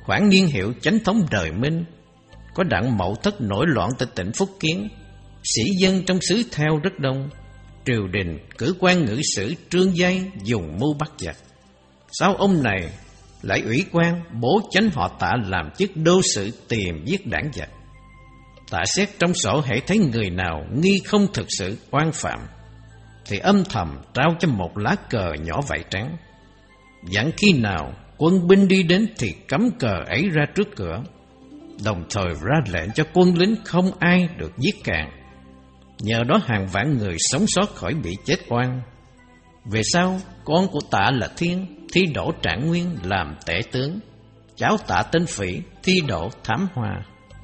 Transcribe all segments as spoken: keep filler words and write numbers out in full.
khoảng niên hiệu chánh thống đời Minh, có đặng Mậu Thất nổi loạn tại tỉnh Phúc Kiến, sĩ dân trong xứ theo rất đông. Triều đình cử quan ngự sử Trương Giai dùng mưu bắt giặc. Sau ông này lại ủy quan bố chánh họ Tạ làm chức đô sự tìm giết đảng giặc. Tạ xét trong sổ hễ thấy người nào nghi không thực sự oan phạm thì âm thầm trao cho một lá cờ nhỏ vải trắng, dặn khi nào quân binh đi đến thì cắm cờ ấy ra trước cửa, đồng thời ra lệnh cho quân lính không ai được giết càn. Nhờ đó hàng vạn người sống sót khỏi bị chết oan. Về sau, con của Tạ là Thiên thi đỗ Trạng Nguyên làm tể tướng, cháu Tạ tên Phỉ thi đỗ Thám Hoa.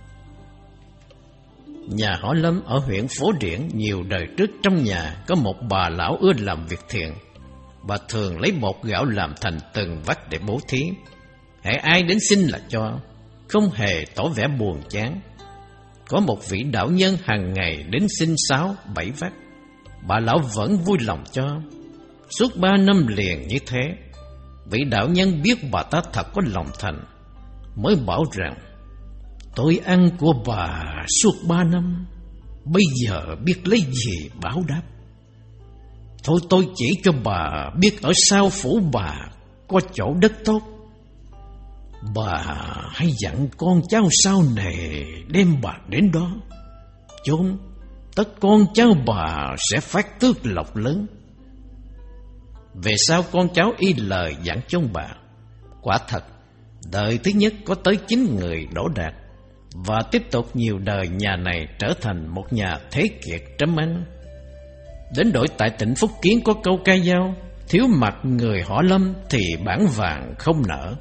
Nhà họ Lâm ở huyện Phổ Điển nhiều đời trước, trong nhà có một bà lão ưa làm việc thiện. Bà thường lấy bột gạo làm thành từng vắt để bố thí. Hễ ai đến xin là cho, không hề tỏ vẻ buồn chán. Có một vị đạo nhân hàng ngày đến xin sáu, bảy vắt, bà lão vẫn vui lòng cho. Suốt ba năm liền như thế, vị đạo nhân biết bà ta thật có lòng thành, mới bảo rằng: tôi ăn của bà suốt ba năm, bây giờ biết lấy gì báo đáp. Thôi tôi chỉ cho bà biết ở sau phủ bà có chỗ đất tốt. Bà hãy dặn con cháu sau này đem bà đến đó, chốn tất con cháu bà sẽ phát tước lộc lớn. Về sau con cháu y lời dặn cho bà. Quả thật, đời thứ nhất có tới chín người đỗ đạt, và tiếp tục nhiều đời nhà này trở thành một nhà thế kiệt trâm anh. Đến đổi tại tỉnh Phúc Kiến có câu ca dao: thiếu mặt người họ Lâm thì bản vàng không nở.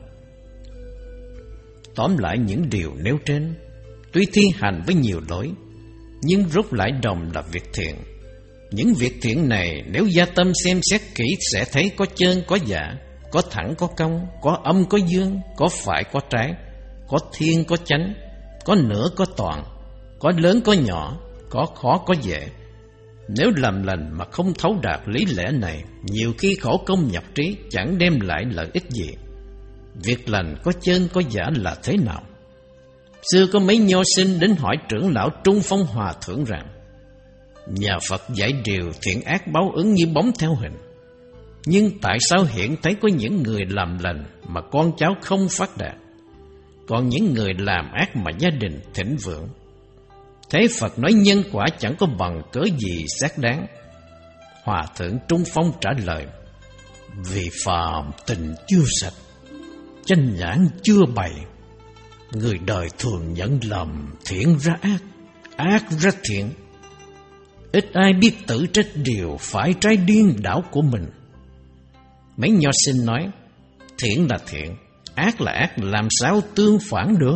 Tóm lại, những điều nêu trên tuy thi hành với nhiều lỗi, nhưng rốt lại đồng là việc thiện. Những việc thiện này nếu gia tâm xem xét kỹ sẽ thấy có chân có giả, có thẳng có cong, có âm có dương, có phải có trái, có thiên có chánh, có nửa có toàn, có lớn có nhỏ, có khó có dễ. Nếu làm lành mà không thấu đạt lý lẽ này, nhiều khi khổ công nhọc trí chẳng đem lại lợi ích gì. Việc lành có chân có giả là thế nào? Xưa có mấy nho sinh đến hỏi trưởng lão Trung Phong Hòa Thượng rằng: nhà Phật dạy điều thiện ác báo ứng như bóng theo hình, nhưng tại sao hiện thấy có những người làm lành mà con cháu không phát đạt, còn những người làm ác mà gia đình thịnh vượng? Thế Phật nói nhân quả chẳng có bằng cớ gì xác đáng. Hòa Thượng Trung Phong trả lời: vì phàm tình chưa sạch, chánh nhãn chưa bày, người đời thường nhận lầm thiện ra ác, ác ra thiện. Ít ai biết tự trách điều phải trái điên đảo của mình. Mấy nho sinh nói: thiện là thiện, ác là ác, làm sao tương phản được?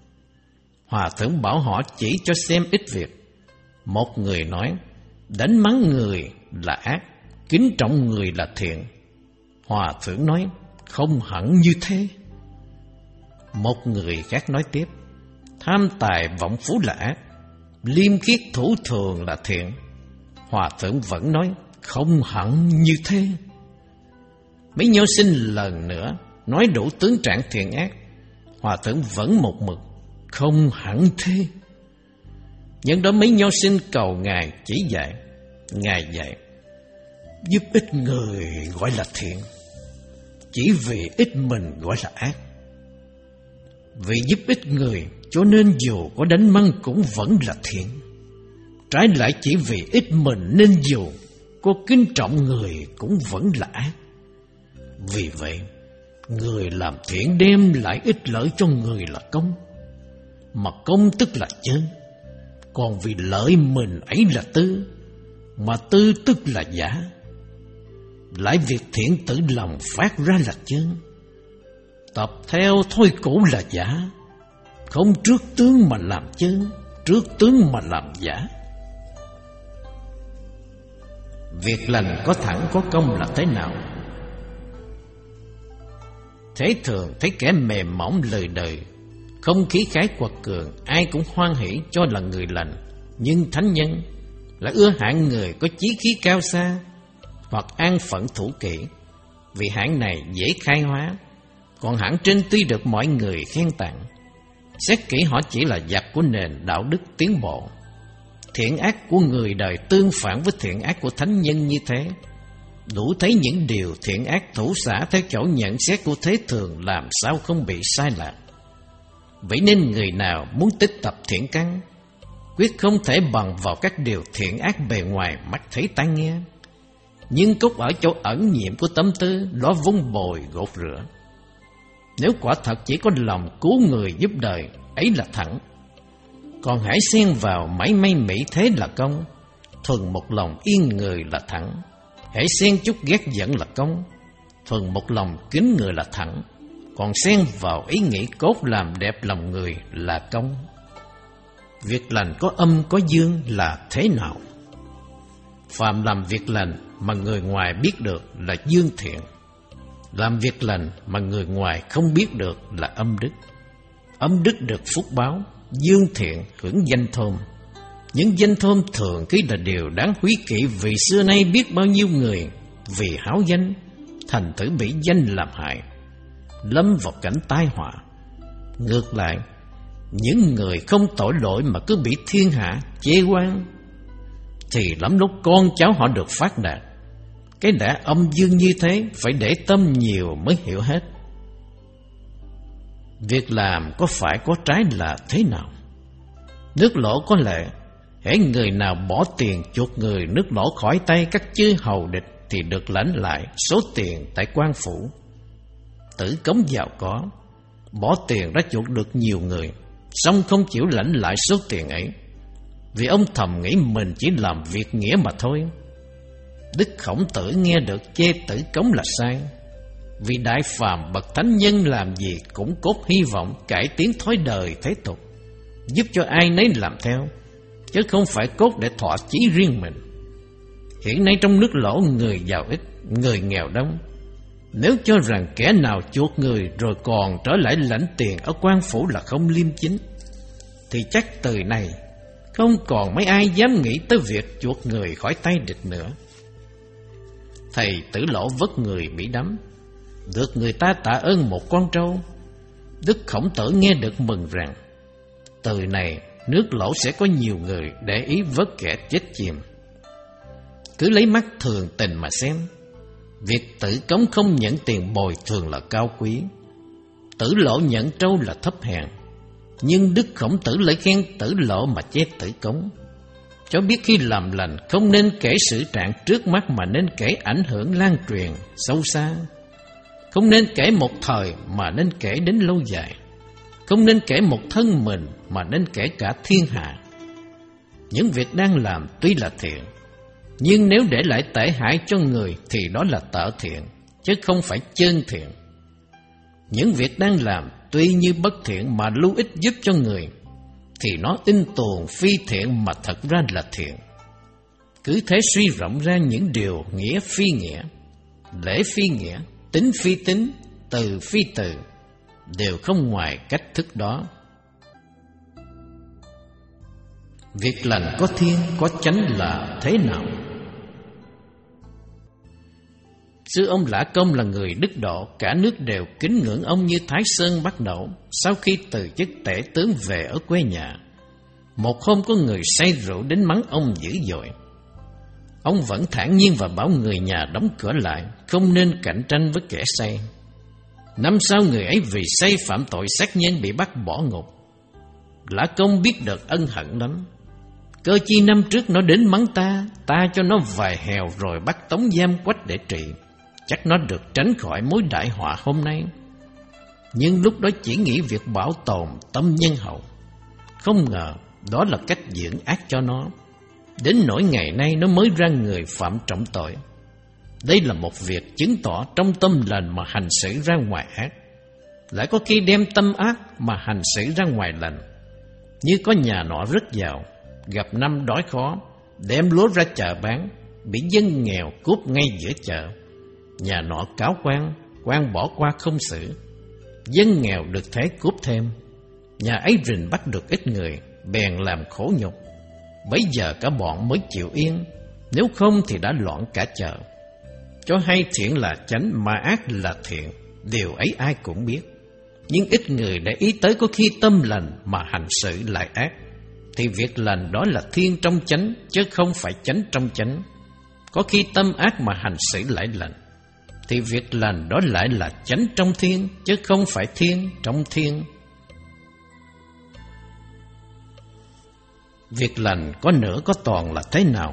Hòa Thượng bảo họ chỉ cho xem ít việc. Một người nói: đánh mắng người là ác, kính trọng người là thiện. Hòa Thượng nói: không hẳn như thế. Một người khác nói tiếp: tham tài vọng phú là ác, liêm khiết thủ thường là thiện. Hòa Thượng vẫn nói: không hẳn như thế. Mấy nho sinh lần nữa nói đủ tướng trạng thiện ác. Hòa Thượng vẫn một mực: không hẳn thế. Nhân đó mấy nho sinh cầu Ngài chỉ dạy. Ngài dạy: giúp ích người gọi là thiện, chỉ vì ích mình gọi là ác. Vì giúp ích người cho nên dù có đánh mắng cũng vẫn là thiện. Trái lại chỉ vì ích mình nên dù có kính trọng người cũng vẫn là ác. Vì vậy, người làm thiện đem lại ích lợi cho người là công, mà công tức là chân. Còn vì lợi mình ấy là tư, mà tư tức là giả. Lại việc thiện tự lòng phát ra là chân, tập theo thôi cũ là giả. Không trước tướng mà làm chân, trước tướng mà làm giả. Việc lành có thẳng có công là thế nào? Thế thường thấy kẻ mềm mỏng lời đời, không khí khái quật cường, ai cũng hoan hỷ cho là người lành. Nhưng thánh nhân là ưa hạng người có chí khí cao xa, hoặc an phận thủ kỷ, vì hạng này dễ khai hóa. Còn hẳn trên tuy được mọi người khen tặng, xét kỹ họ chỉ là giặc của nền đạo đức tiến bộ. Thiện ác của người đời tương phản với thiện ác của thánh nhân như thế, đủ thấy những điều thiện ác thủ xả theo chỗ nhận xét của thế thường làm sao không bị sai lạc. Vậy nên người nào muốn tích tập thiện căn, quyết không thể bằng vào các điều thiện ác bề ngoài mắt thấy tai nghe, nhưng cốt ở chỗ ẩn nhiệm của tâm tư đó vun bồi gột rửa. Nếu quả thật chỉ có lòng cứu người giúp đời, ấy là thẳng. Còn hãy xen vào mảy may mỹ thế là công, thuần một lòng yên người là thẳng. Hãy xen chút ghét giận là công, thuần một lòng kính người là thẳng. Còn xen vào ý nghĩ cốt làm đẹp lòng người là công. Việc lành có âm có dương là thế nào? Phàm làm việc lành mà người ngoài biết được là dương thiện, làm việc lành mà người ngoài không biết được là âm đức. Âm đức được phúc báo, dương thiện hưởng danh thơm. Những danh thơm thường khi là điều đáng quý kỵ, vì xưa nay biết bao nhiêu người vì háo danh thành thử bị danh làm hại, lâm vào cảnh tai họa. Ngược lại, những người không tội lỗi mà cứ bị thiên hạ chê oan, thì lắm lúc con cháu họ được phát đạt. Cái đã âm dương như thế phải để tâm nhiều mới hiểu hết. Việc làm có phải có trái là thế nào? Nước lỗ có lệ, hễ người nào bỏ tiền chuộc người nước lỗ khỏi tay các chư hầu địch thì được lãnh lại số tiền tại quan phủ. Tử Cống giàu có, bỏ tiền đã chuộc được nhiều người, song không chịu lãnh lại số tiền ấy, vì ông thầm nghĩ mình chỉ làm việc nghĩa mà thôi. Đức Khổng Tử nghe được chê Tử Cống là sai, vì đại phàm bậc thánh nhân làm gì cũng cốt hy vọng cải tiến thói đời thế tục, giúp cho ai nấy làm theo, chứ không phải cốt để thỏa chí riêng mình. Hiện nay trong nước lỗ người giàu ít, người nghèo đông. Nếu cho rằng kẻ nào chuộc người rồi còn trở lại lãnh tiền ở quan phủ là không liêm chính, thì chắc từ này không còn mấy ai dám nghĩ tới việc chuộc người khỏi tay địch nữa. Thầy Tử Lỗ vất người bị đắm, được người ta tạ ơn một con trâu. Đức Khổng Tử nghe được mừng rằng từ này nước lỗ sẽ có nhiều người để ý vớt kẻ chết chìm. Cứ lấy mắt thường tình mà xem, việc Tử Cống không nhận tiền bồi thường là cao quý, Tử Lỗ nhận trâu là thấp hèn. Nhưng Đức Khổng Tử lại khen Tử Lỗ mà chê Tử Cống, cho biết khi làm lành không nên kể sự trạng trước mắt mà nên kể ảnh hưởng lan truyền sâu xa. Không nên kể một thời mà nên kể đến lâu dài. Không nên kể một thân mình mà nên kể cả thiên hạ. Những việc đang làm tuy là thiện, nhưng nếu để lại tệ hại cho người thì đó là tợ thiện, chứ không phải chân thiện. Những việc đang làm tuy như bất thiện mà lưu ích giúp cho người, thì nó in tuồng phi thiện mà thật ra là thiện. Cứ thế suy rộng ra những điều nghĩa phi nghĩa, lễ phi nghĩa, tính phi tính, từ phi từ, đều không ngoài cách thức đó. Việc lành có thiên, có chánh là thế nào? Sư ông Lã Công là người đức độ, cả nước đều kính ngưỡng ông như Thái Sơn bắt đầu. Sau khi từ chức tể tướng về ở quê nhà, một hôm có người say rượu đến mắng ông dữ dội. Ông vẫn thản nhiên và bảo người nhà đóng cửa lại, không nên cạnh tranh với kẻ say. Năm sau người ấy vì say phạm tội sát nhân bị bắt bỏ ngục. Lã Công biết được ân hận lắm. Cơ chi năm trước nó đến mắng ta, ta cho nó vài hèo rồi bắt tống giam quách để trị, chắc nó được tránh khỏi mối đại họa hôm nay. Nhưng lúc đó chỉ nghĩ việc bảo tồn tâm nhân hậu, không ngờ đó là cách dưỡng ác cho nó. Đến nỗi ngày nay nó mới ra người phạm trọng tội. Đây là một việc chứng tỏ trong tâm lành mà hành xử ra ngoài ác, lại có khi đem tâm ác mà hành xử ra ngoài lành. Như có nhà nọ rất giàu, gặp năm đói khó, đem lúa ra chợ bán, bị dân nghèo cướp ngay giữa chợ. Nhà nọ cáo quan, quan bỏ qua không xử, dân nghèo được thế cướp thêm. Nhà ấy rình bắt được ít người, bèn làm khổ nhục. Bấy giờ cả bọn mới chịu yên, nếu không thì đã loạn cả chợ. Cho hay thiện là chánh mà ác là thiện, điều ấy ai cũng biết. Nhưng ít người để ý tới có khi tâm lành mà hành sự lại ác, thì việc lành đó là thiên trong chánh, chứ không phải chánh trong chánh. Có khi tâm ác mà hành xử lại lành, thì việc lành đó lại là chánh trong thiên, chứ không phải thiên trong thiên. Việc lành có nửa có toàn là thế nào?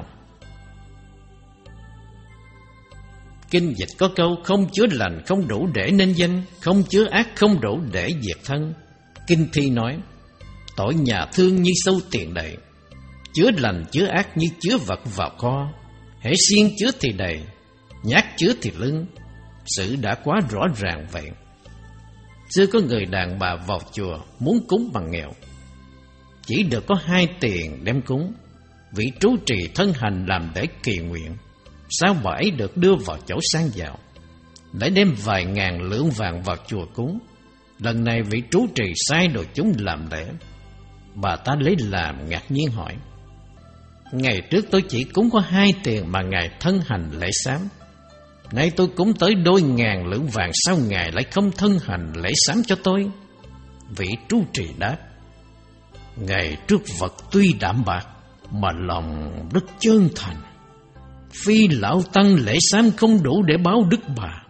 Kinh dịch có câu không chứa lành không đủ để nên danh, không chứa ác không đủ để diệt thân. Kinh thi nói, tội nhà thương như sâu tiền đầy, chứa lành chứa ác như chứa vật vào kho. Hễ xiên chứa thì đầy, nhát chứa thì lưng. Sự đã quá rõ ràng vậy. Xưa có người đàn bà vào chùa muốn cúng bằng nghèo, chỉ được có hai tiền đem cúng. Vị trú trì thân hành làm để kỳ nguyện, sao bà ấy được đưa vào chỗ sang giàu, để đem vài ngàn lượng vàng vào chùa cúng. Lần này vị trú trì sai đồ chúng làm lễ. Bà ta lấy làm ngạc nhiên hỏi, ngày trước tôi chỉ cúng có hai tiền mà ngài thân hành lễ sám, nay tôi cúng tới đôi ngàn lượng vàng, sao ngài lại không thân hành lễ sám cho tôi? Vị trú trì đáp, ngày trước vật tuy đạm bạc mà lòng rất chân thành, phi lão tăng lễ sám không đủ để báo đức bà.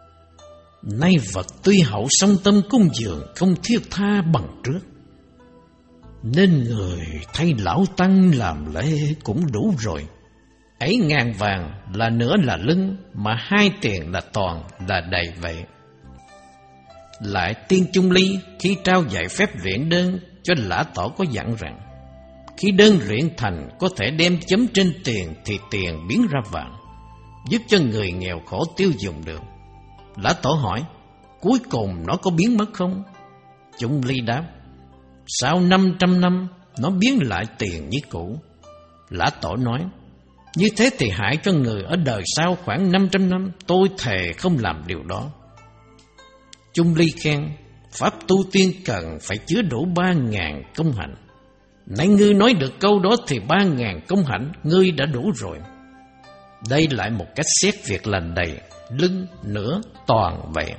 Nay vật tuy hậu song tâm cung dường không thiết tha bằng trước, nên người thay lão tăng làm lễ cũng đủ rồi. Ấy ngàn vàng là nửa là lưng, mà hai tiền là toàn là đầy vậy. Lại Tiên Chung Ly khi trao dạy phép luyện đơn cho Lã Tổ có dặn rằng, khi đơn luyện thành có thể đem chấm trên tiền thì tiền biến ra vàng, giúp cho người nghèo khổ tiêu dùng được. Lã Tổ hỏi, cuối cùng nó có biến mất không? Chung Ly đáp, sau năm trăm năm nó biến lại tiền như cũ. Lã Tổ nói, như thế thì hại cho người ở đời sau khoảng năm trăm năm, tôi thề không làm điều đó. Chung Ly khen, pháp tu tiên cần phải chứa đủ ba ngàn công hạnh. Nay ngươi nói được câu đó thì ba ngàn công hạnh ngươi đã đủ rồi. Đây lại một cách xét việc lành đầy, lưng, nửa, toàn vậy.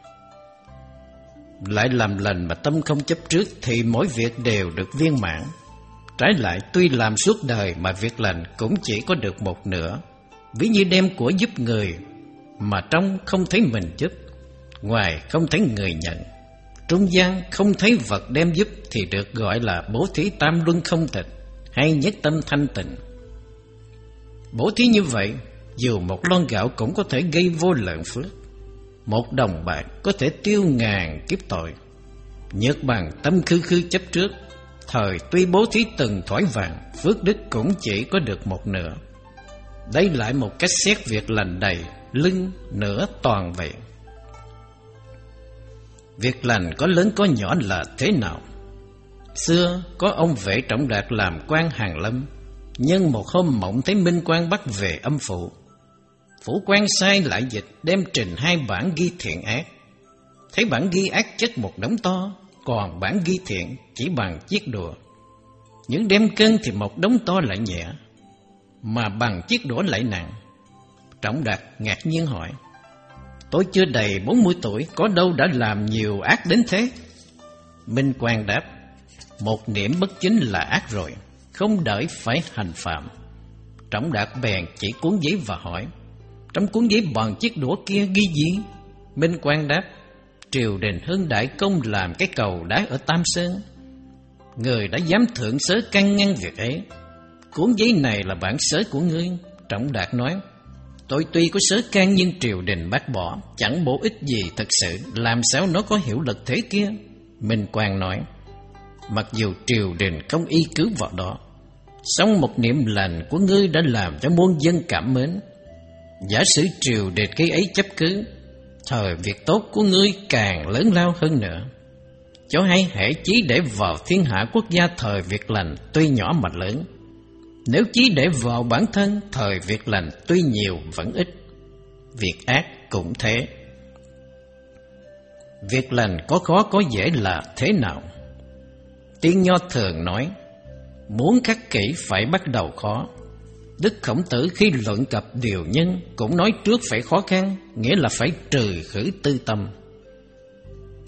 Lại làm lành mà tâm không chấp trước thì mỗi việc đều được viên mãn. Trái lại tuy làm suốt đời mà việc lành cũng chỉ có được một nửa. Ví như đem của giúp người, mà trong không thấy mình giúp, ngoài không thấy người nhận, trung gian không thấy vật đem giúp, thì được gọi là bố thí tam luân không tịch, hay nhất tâm thanh tịnh. Bố thí như vậy, dù một lon gạo cũng có thể gây vô lượng phước. Một đồng bạc có thể tiêu ngàn kiếp tội. Nhược bằng tâm khư khư chấp trước, thời tuy bố thí từng thỏi vàng, phước đức cũng chỉ có được một nửa. Đây lại một cách xét việc lành đầy, lưng, nửa, toàn vậy. Việc lành có lớn có nhỏ là thế nào? Xưa có ông Vệ Trọng Đạt làm quan Hàn Lâm, nhân một hôm mộng thấy Minh Quang bắt về âm phủ. Phủ quan sai lại dịch đem trình hai bản ghi thiện ác. Thấy bản ghi ác chất một đống to, còn bản ghi thiện chỉ bằng chiếc đũa. Những đem cân thì một đống to lại nhẹ, mà bằng chiếc đũa lại nặng. Trọng Đạt ngạc nhiên hỏi, tôi chưa đầy bốn mươi tuổi, có đâu đã làm nhiều ác đến thế? Minh Quang đáp, một niệm bất chính là ác rồi, không đợi phải hành phạm. Trọng Đạt bèn chỉ cuốn giấy và hỏi, trong cuốn giấy bằng chiếc đũa kia ghi gì? Minh Quang đáp, triều đình Hưng Đại Công làm cái cầu đá ở Tam Sơn. Người đã dám thượng sớ can ngăn việc ấy. Cuốn giấy này là bản sớ của ngươi. Trọng Đạt nói, tôi tuy có sớ can nhưng triều đình bác bỏ, chẳng bổ ích gì thật sự, làm sao nó có hiệu lực thế kia? Minh Quang nói, mặc dù triều đình không y cứ vào đó, song một niệm lành của ngươi đã làm cho muôn dân cảm mến. Giả sử triều đình cái ấy chấp cứ, thời việc tốt của ngươi càng lớn lao hơn nữa. Cho hay hễ chí để vào thiên hạ quốc gia, thời việc lành tuy nhỏ mà lớn. Nếu chí để vào bản thân, thời việc lành tuy nhiều vẫn ít. Việc ác cũng thế. Việc lành có khó có dễ là thế nào? Tiên Nho thường nói, muốn khắc kỷ phải bắt đầu khó. Đức Khổng Tử khi luận cập điều nhân cũng nói trước phải khó khăn, nghĩa là phải trừ khử tư tâm.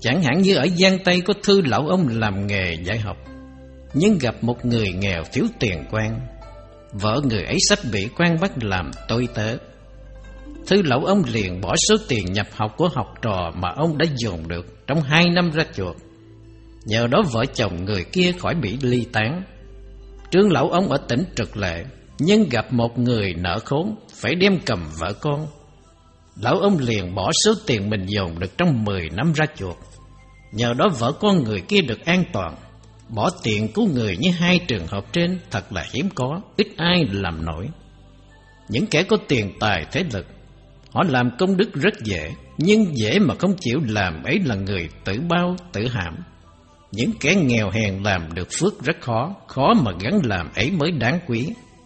Chẳng hạn như ở Giang Tây có Thư lão ông làm nghề dạy học, nhưng gặp một người nghèo thiếu tiền quan. Vợ người ấy sắp bị quan bắt làm tôi tớ. Thư lão ông liền bỏ số tiền nhập học của học trò mà ông đã dồn được trong hai năm ra chuộc. Nhờ đó vợ chồng người kia khỏi bị ly tán. Trương lão ông ở tỉnh Trực Lệ, nhưng gặp một người nợ khốn, phải đem cầm vợ con. Lão ông liền bỏ số tiền mình dồn được trong mười năm ra chuộc. Nhờ đó vợ con người kia được an toàn. Bỏ tiền cứu người như hai trường hợp trên thật là hiếm có, ít ai làm nổi. Những kẻ có tiền tài thế lực, họ làm công đức rất dễ, nhưng dễ mà không chịu làm ấy là người tự bao, tự hãm. Những kẻ nghèo hèn làm được phước rất khó, khó mà gắng làm ấy mới đáng quý.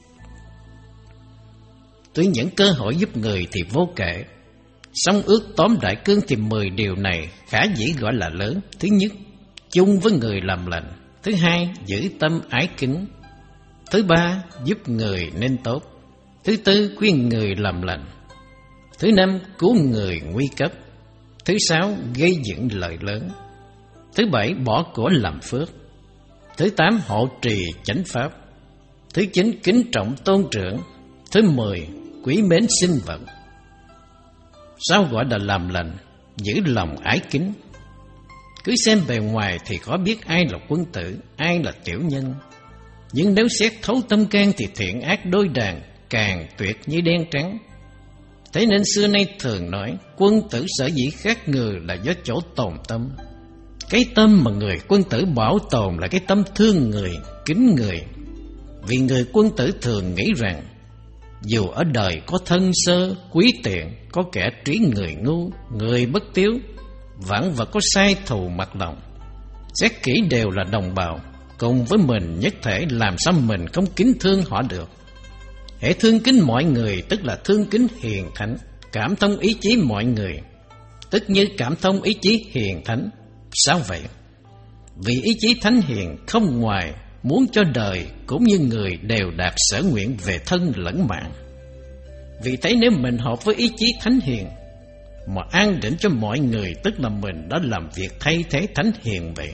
Tuy những cơ hội giúp người thì vô kể, song ước tóm đại cương thì mười điều này khả dĩ gọi là lớn. Thứ nhất, chung với người làm lành. Thứ hai, giữ tâm ái kính. Thứ ba, giúp người nên tốt. Thứ tư, khuyên người làm lành. Thứ năm, cứu người nguy cấp. Thứ sáu, gây dựng lợi lớn. Thứ bảy, bỏ của làm phước. Thứ tám, hộ trì chánh pháp. Thứ chín, kính trọng tôn trưởng. Thứ mười, quý mến sinh vật. Sao gọi là làm lành? Giữ lòng ái kính. Cứ xem bề ngoài thì khó biết ai là quân tử, ai là tiểu nhân. Nhưng nếu xét thấu tâm can thì thiện ác đôi đàn, càng tuyệt như đen trắng. Thế nên xưa nay thường nói, quân tử sở dĩ khác người là do chỗ tồn tâm. Cái tâm mà người quân tử bảo tồn là cái tâm thương người, kính người. Vì người quân tử thường nghĩ rằng, dù ở đời có thân sơ, quý tiện, có kẻ trí người ngu, người bất tiếu, vạn vật có sai thù mặt lòng, xét kỹ đều là đồng bào, cùng với mình nhất thể, làm sao mình không kính thương họ được. Hễ thương kính mọi người tức là thương kính hiền thánh, cảm thông ý chí mọi người, tức như cảm thông ý chí hiền thánh. Sao vậy? Vì ý chí thánh hiền không ngoài muốn cho đời cũng như người đều đạt sở nguyện về thân lẫn mạng. Vì thế nếu mình hợp với ý chí thánh hiền mà an định cho mọi người, tức là mình đã làm việc thay thế thánh hiền vậy.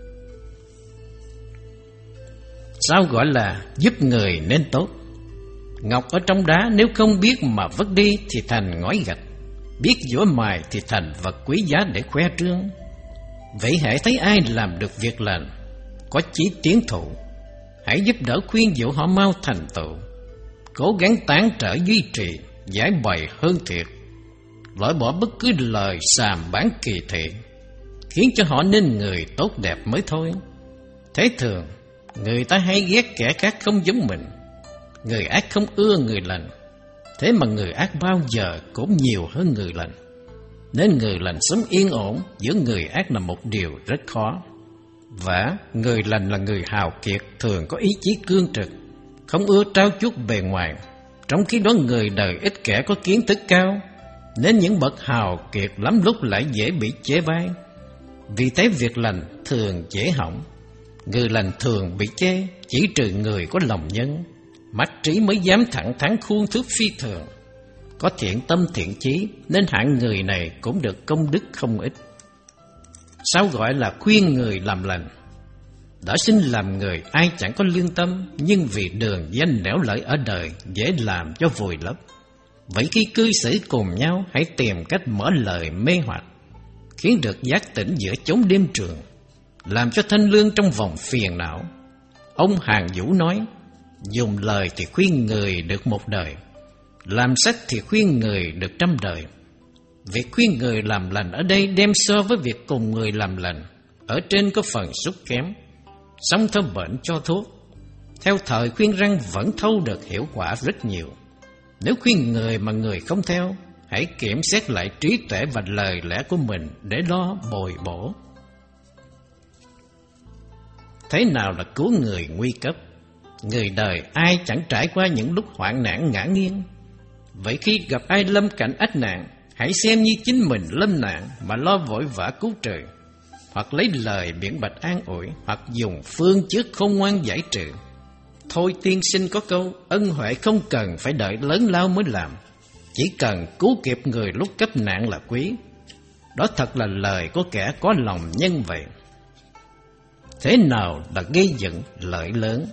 Sao gọi là giúp người nên tốt? Ngọc ở trong đá nếu không biết mà vứt đi thì thành ngói gạch, biết giũa mài thì thành vật quý giá để khoe trương. Vậy hãy thấy ai làm được việc lành, có chí tiến thụ, hãy giúp đỡ khuyên dụ họ mau thành tựu, cố gắng tán trở duy trì, giải bày hơn thiệt, loại bỏ bất cứ lời sàm bán kỳ thị, khiến cho họ nên người tốt đẹp mới thôi. Thế thường, người ta hay ghét kẻ khác không giống mình, người ác không ưa người lành, thế mà người ác bao giờ cũng nhiều hơn người lành. Nên người lành sống yên ổn giữa người ác là một điều rất khó. Và người lành là người hào kiệt, thường có ý chí cương trực, không ưa trao chuốt bề ngoài. Trong khi đó người đời ít kẻ có kiến thức cao, nên những bậc hào kiệt lắm lúc lại dễ bị chê bai. Vì thế việc lành thường dễ hỏng. Người lành thường bị chê, chỉ trừ người có lòng nhân, mắt trí mới dám thẳng thắn khuôn thước phi thường. Có thiện tâm thiện chí nên hạng người này cũng được công đức không ít. Sao gọi là khuyên người làm lành? Đã sinh làm người ai chẳng có lương tâm, nhưng vì đường danh nẻo lợi ở đời dễ làm cho vùi lấp. Vậy khi cư xử cùng nhau, hãy tìm cách mở lời mê hoặc, khiến được giác tỉnh giữa chốn đêm trường, làm cho thanh lương trong vòng phiền não. Ông Hàn Vũ nói, dùng lời thì khuyên người được một đời, làm sách thì khuyên người được trăm đời. Việc khuyên người làm lành ở đây đem so với việc cùng người làm lành, ở trên có phần sút kém. Song theo bệnh cho thuốc, theo thời khuyên răng vẫn thâu được hiệu quả rất nhiều. Nếu khuyên người mà người không theo, hãy kiểm xét lại trí tuệ và lời lẽ của mình để lo bồi bổ. Thế nào là cứu người nguy cấp? Người đời ai chẳng trải qua những lúc hoạn nạn ngã nghiêng. Vậy khi gặp ai lâm cảnh ách nạn, hãy xem như chính mình lâm nạn mà lo vội vã cứu trời, hoặc lấy lời biện bạch an ủi, hoặc dùng phương trước khôn ngoan giải trừ. Thôi tiên sinh có câu, ân huệ không cần phải đợi lớn lao mới làm, chỉ cần cứu kịp người lúc cấp nạn là quý. Đó thật là lời của kẻ có lòng nhân vậy. Thế nào là gây dựng lợi lớn?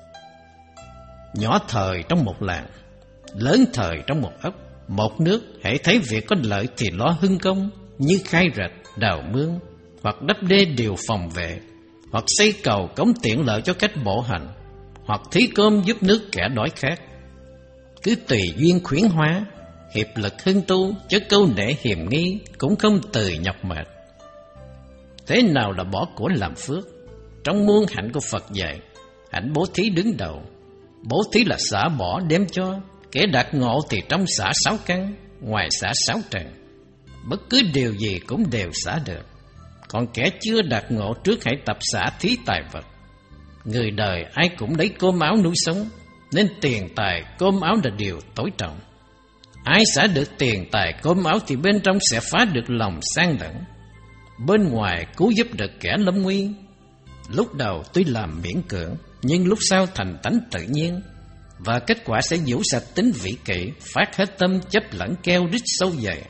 Nhỏ thời trong một làng, lớn thời trong một ấp, một nước, hễ thấy việc có lợi thì lo hưng công, như khai rạch, đào mương, hoặc đắp đê điều phòng vệ, hoặc xây cầu cống tiện lợi cho cách bộ hành, hoặc thí cơm giúp nước kẻ đói khát. Cứ tùy duyên khuyến hóa, hiệp lực hưng tu, chứ câu nể hiềm nghi cũng không từ nhọc mệt. Thế nào là bỏ của làm phước? Trong muôn hạnh của Phật dạy, hạnh bố thí đứng đầu. Bố thí là xả bỏ đem cho, kẻ đạt ngộ thì trong xả sáu căn, ngoài xả sáu trần. Bất cứ điều gì cũng đều xả được. Còn kẻ chưa đạt ngộ trước hãy tập xả thí tài vật. Người đời ai cũng lấy cơm áo nuôi sống, nên tiền tài cơm áo là điều tối trọng. Ai xả được tiền tài cơm áo thì bên trong sẽ phá được lòng sang lẫn. Bên ngoài cứu giúp được kẻ lâm nguy. Lúc đầu tuy làm miễn cưỡng, nhưng lúc sau thành tánh tự nhiên, và kết quả sẽ vũ sạch tính vị kỷ, phát hết tâm chấp lẫn keo rít sâu dày.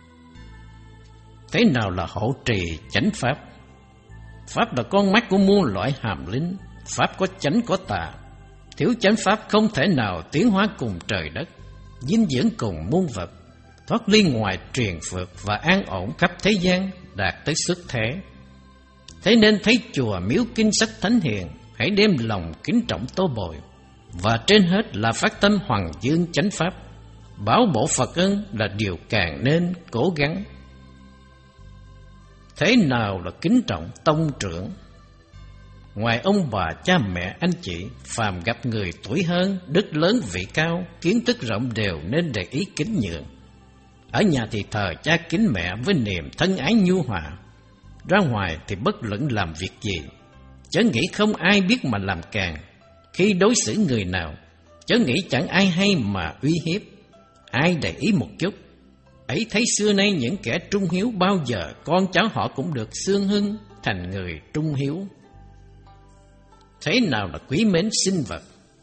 Thế nào là hộ trì chánh pháp? Pháp là con mắt của muôn loại hàm linh. Pháp có chánh có tà. Thiếu chánh pháp không thể nào tiến hóa cùng trời đất, dinh dưỡng cùng muôn vật, thoát ly ngoài truyền phược và an ổn khắp thế gian, đạt tới xuất thế. Thế nên thấy chùa miếu kinh sách thánh hiền, hãy đem lòng kính trọng tô bồi, và trên hết là phát tâm hoàng dương chánh pháp. Báo bổ Phật ân là điều càng nên cố gắng. Thế nào là kính trọng tông trưởng? Ngoài ông bà, cha mẹ, anh chị, phàm gặp người tuổi hơn, đức lớn vị cao, kiến thức rộng đều nên để ý kính nhường. Ở nhà thì thờ cha kính mẹ với niềm thân ái nhu hòa. Ra ngoài thì bất luận làm việc gì, chớ nghĩ không ai biết mà làm càng. Khi đối xử người nào, chớ nghĩ chẳng ai hay mà uy hiếp. Ai để ý một chút. Ấy thấy xưa nay những kẻ trung hiếu bao giờ con cháu họ cũng được xương hưng thành người trung hiếu. Thế nào là quý mến sinh vật?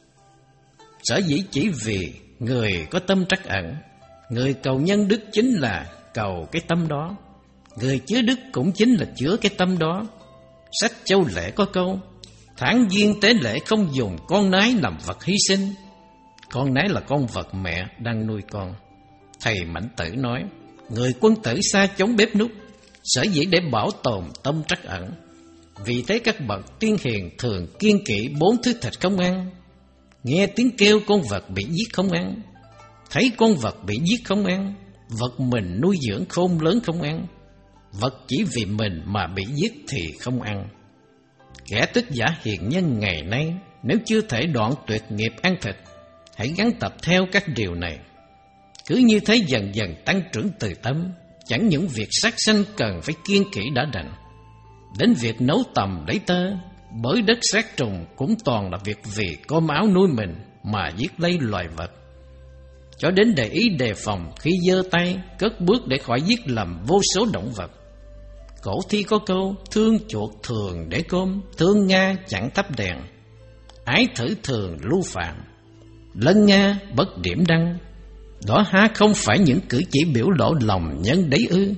Sở dĩ chỉ vì người có tâm trắc ẩn. Người cầu nhân đức chính là cầu cái tâm đó. Người chứa đức cũng chính là chứa cái tâm đó. Sách Châu Lễ có câu: tháng giêng tế lễ không dùng con nái làm vật hy sinh. Con nái là con vật mẹ đang nuôi con. Thầy Mạnh Tử nói: người quân tử xa chống bếp núc, sở dĩ để bảo tồn tâm trắc ẩn. Vì thế các bậc tiên hiền thường kiêng kỵ bốn thứ thịt không ăn. Nghe tiếng kêu con vật bị giết không ăn, thấy con vật bị giết không ăn, vật mình nuôi dưỡng khôn lớn không ăn, vật chỉ vì mình mà bị giết thì không ăn. Kẻ tức giả hiền nhân ngày nay, nếu chưa thể đoạn tuyệt nghiệp ăn thịt, hãy gắn tập theo các điều này. Cứ như thế dần dần tăng trưởng từ tâm. Chẳng những việc sát sanh cần phải kiêng kỵ đã đành, đến việc nấu tầm lấy tơ, bới đất sát trùng cũng toàn là việc vì cơm áo nuôi mình mà giết lấy loài vật. Cho đến để ý đề phòng khi giơ tay cất bước để khỏi giết lầm vô số động vật. Cổ thi có câu: thương chuột thường để cơm, thương Nga chẳng thắp đèn. Ái thử thường lưu phạm, lân Nga bất điểm đăng. Đó há không phải những cử chỉ biểu lộ lòng nhân đấy ư?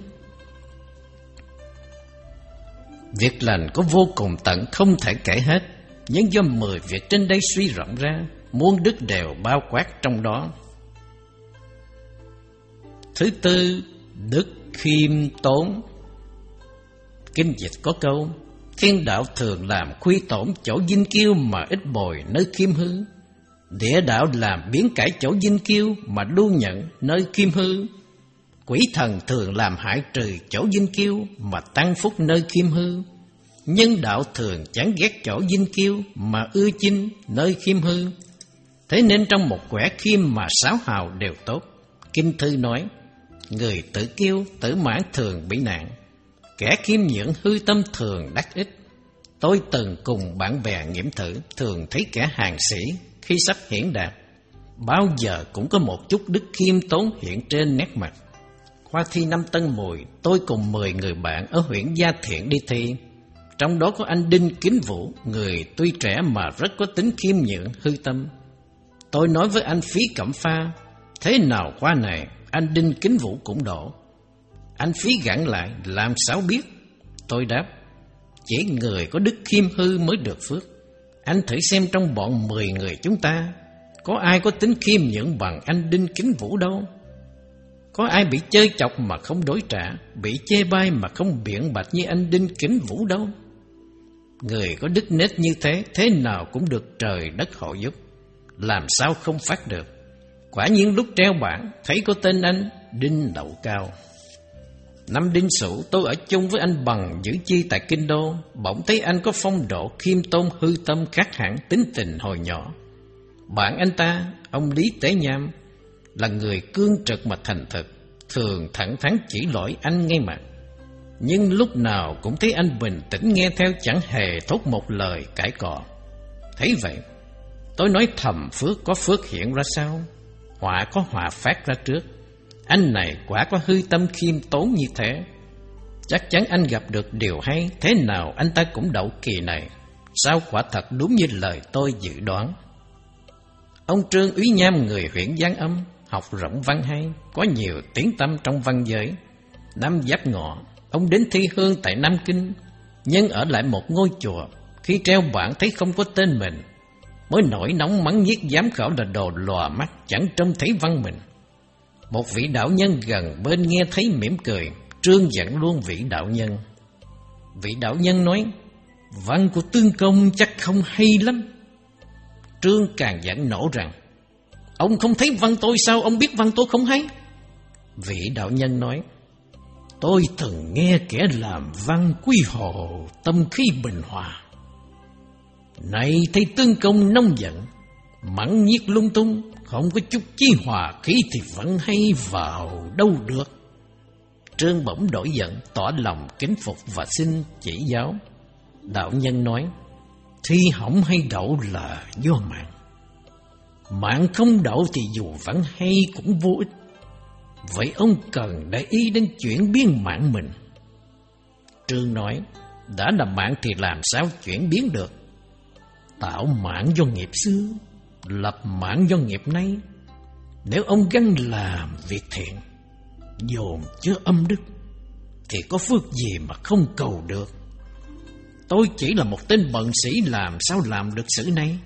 Việc lành có vô cùng tận không thể kể hết, nhưng do mười việc trên đây suy rộng ra, muôn đức đều bao quát trong đó. Thứ tư, đức khiêm tốn. Kinh dịch có câu: thiên đạo thường làm khuy tổn chỗ vinh kiêu mà ít bồi nơi khiêm hư. Địa đạo làm biến cải chỗ vinh kiêu mà lưu nhận nơi khiêm hư. Quỷ thần thường làm hại trừ chỗ vinh kiêu mà tăng phúc nơi khiêm hư. Nhân đạo thường chán ghét chỗ vinh kiêu mà ưa chinh nơi khiêm hư. Thế nên trong một quẻ khiêm mà sáu hào đều tốt. Kinh thư nói: người tự kiêu tự mãn thường bị nạn, kẻ khiêm nhượng hư tâm thường đắc ích. Tôi từng cùng bạn bè nghiệm thử, thường thấy kẻ hàng sĩ khi sắp hiển đạt, bao giờ cũng có một chút đức khiêm tốn hiện trên nét mặt. Khoa thi năm Tân Mùi, tôi cùng mười người bạn ở huyện Gia Thiện đi thi. Trong đó có anh Đinh Kính Vũ, người tuy trẻ mà rất có tính khiêm nhượng hư tâm. Tôi nói với anh Phí Cẩm Pha: thế nào khoa này anh Đinh Kính Vũ cũng đổ. Anh phí gặng lại, làm sao biết? Tôi đáp, chỉ người có đức khiêm hư mới được phước. Anh thử xem trong bọn mười người chúng ta, có ai có tính khiêm nhượng bằng anh Đinh Kính Vũ đâu. Có ai bị chơi chọc mà không đối trả, bị chê bai mà không biện bạch như anh Đinh Kính Vũ đâu. Người có đức nết như thế, thế nào cũng được trời đất hộ giúp, làm sao không phát được. Quả nhiên lúc treo bảng, thấy có tên anh Đinh Đậu Cao. Năm Đinh Sửu, tôi ở chung với anh Bằng giữ chi tại Kinh Đô, bỗng thấy anh có phong độ khiêm tốn hư tâm khác hẳn tính tình hồi nhỏ. Bạn anh ta, ông Lý Tế Nham, là người cương trực mà thành thực, thường thẳng thắn chỉ lỗi anh ngay mặt. Nhưng lúc nào cũng thấy anh bình tĩnh nghe theo, chẳng hề thốt một lời cãi cọ. Thấy vậy, tôi nói thầm phước có phước hiện ra sao, họa có họa phát ra trước. Anh này quả có hư tâm khiêm tốn như thế, chắc chắn anh gặp được điều hay, thế nào anh ta cũng đậu kỳ này. Sao quả thật đúng như lời tôi dự đoán. Ông Trương Úy Nham, người huyện Giang Âm, học rộng văn hay, có nhiều tiếng tăm trong văn giới. Năm Giáp Ngọ, ông đến thi hương tại Nam Kinh, nhưng ở lại một ngôi chùa. Khi treo bảng thấy không có tên mình, mới nổi nóng mắng nhiếc giám khảo là đồ lòa mắt, chẳng trông thấy văn mình. Một vị đạo nhân gần bên nghe thấy mỉm cười, Trương giận luôn vị đạo nhân. Vị đạo nhân nói, văn của Tương Công chắc không hay lắm. Trương càng giận nổ rằng, ông không thấy văn tôi sao ông biết văn tôi không hay? Vị đạo nhân nói, tôi từng nghe kẻ làm văn quy hồ, tâm khí bình hòa. Này thấy Tương Công nông giận, mắng nhiếc lung tung, không có chút chi hòa khí thì vẫn hay vào đâu được. Trương bỗng đổi giận, tỏ lòng kính phục và xin chỉ giáo. Đạo nhân nói, thi hỏng hay đậu là do mạng. Mạng không đậu thì dù vẫn hay cũng vô ích. Vậy ông cần để ý đến chuyển biến mạng mình. Trương nói, đã là mạng thì làm sao chuyển biến được? Tạo mạng do nghiệp xưa, lập mạng do nghiệp nay. Nếu ông gắng làm việc thiện, dồn chứa âm đức, thì có phước gì mà không cầu được. Tôi chỉ là một tên bận sĩ, làm sao làm được sự này?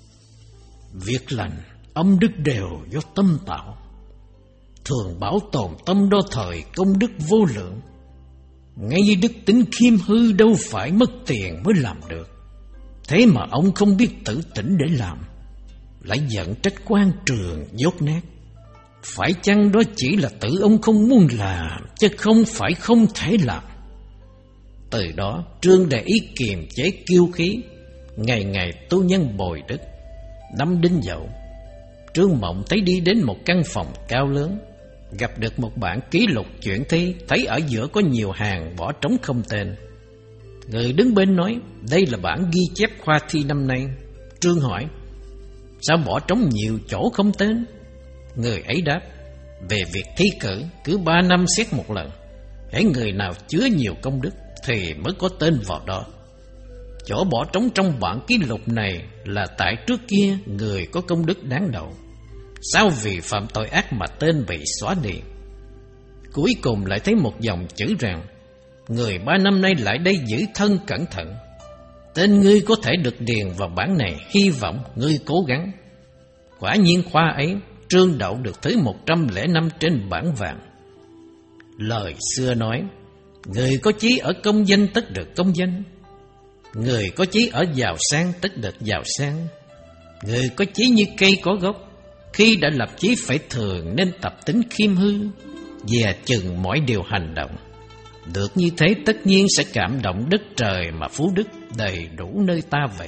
Việc lành, âm đức đều do tâm tạo. Thường bảo tồn tâm đo thời, công đức vô lượng. Ngay như đức tính khiêm hư đâu phải mất tiền mới làm được. Thế mà ông không biết tự tỉnh để làm, lại giận trách quan trường dốt nát. Phải chăng đó chỉ là tự ông không muốn làm, chứ không phải không thể làm. Từ đó Trương để ý kiềm chế kiêu khí, ngày ngày tu nhân bồi đức. Năm Đinh Dậu, Trương mộng thấy đi đến một căn phòng cao lớn, gặp được một bản ký lục chuyện thi, thấy ở giữa có nhiều hàng bỏ trống không tên. Người đứng bên nói, đây là bản ghi chép khoa thi năm nay. Trương hỏi, sao bỏ trống nhiều chỗ không tên? Người ấy đáp, về việc thi cử, cứ ba năm xét một lần. Hễ người nào chứa nhiều công đức thì mới có tên vào đó. Chỗ bỏ trống trong bản ký lục này là tại trước kia người có công đức đáng đậu, sao vì phạm tội ác mà tên bị xóa đi? Cuối cùng lại thấy một dòng chữ rằng, người ba năm nay lại đây giữ thân cẩn thận. Tên ngươi có thể được điền vào bản này, hy vọng ngươi cố gắng. Quả nhiên khoa ấy, Trương đậu được thứ một trăm lẻ năm trên bảng vàng. Lời xưa nói, người có chí ở công danh tất được công danh, người có chí ở giàu sang tất được giàu sang. Người có chí như cây có gốc, khi đã lập chí phải thường nên tập tính khiêm hư, dè chừng mọi điều hành động. Được như thế tất nhiên sẽ cảm động đất trời mà phú đức đầy đủ nơi ta vậy.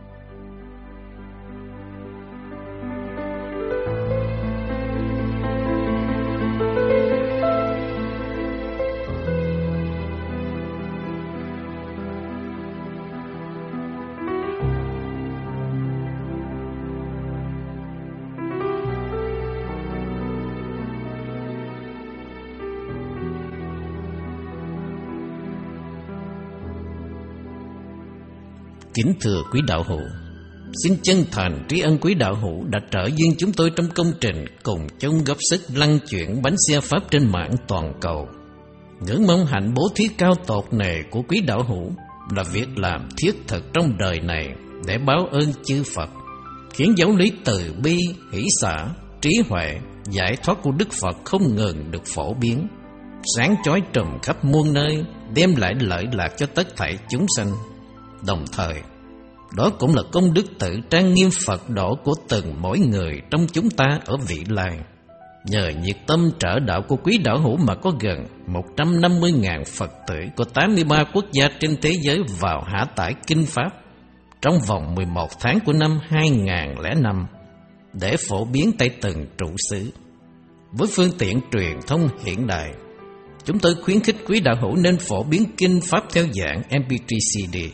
Kính thưa quý đạo hữu, xin chân thành tri ân quý đạo hữu đã trợ duyên chúng tôi trong công trình cùng chung góp sức lăn chuyển bánh xe Pháp trên mạng toàn cầu. Ngưỡng mong hạnh bố thí cao tột này của quý đạo hữu là việc làm thiết thực trong đời này để báo ơn chư Phật, khiến giáo lý từ bi, hỷ xả, trí huệ, giải thoát của Đức Phật không ngừng được phổ biến, sáng chói trùm khắp muôn nơi, đem lại lợi lạc cho tất thảy chúng sanh. Đồng thời, đó cũng là công đức tự trang nghiêm Phật độ của từng mỗi người trong chúng ta ở vị lai. Nhờ nhiệt tâm trợ đạo của quý đạo hữu mà có gần một trăm năm mươi nghìn Phật tử của tám mươi ba quốc gia trên thế giới vào hạ tải kinh Pháp trong vòng mười một tháng của năm hai nghìn lẻ năm để phổ biến tại từng trụ xứ. Với phương tiện truyền thông hiện đại, chúng tôi khuyến khích quý đạo hữu nên phổ biến kinh Pháp theo dạng em pê ba xê đê,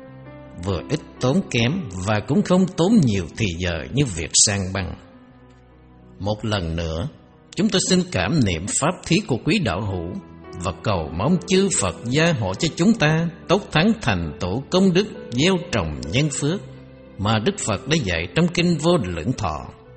vừa ít tốn kém và cũng không tốn nhiều thì giờ như việc sang băng. Một lần nữa, chúng tôi xin cảm niệm pháp thí của quý đạo hữu và cầu mong chư Phật gia hộ cho chúng ta tốc thắng thành tựu công đức gieo trồng nhân phước mà Đức Phật đã dạy trong kinh Vô Lượng Thọ.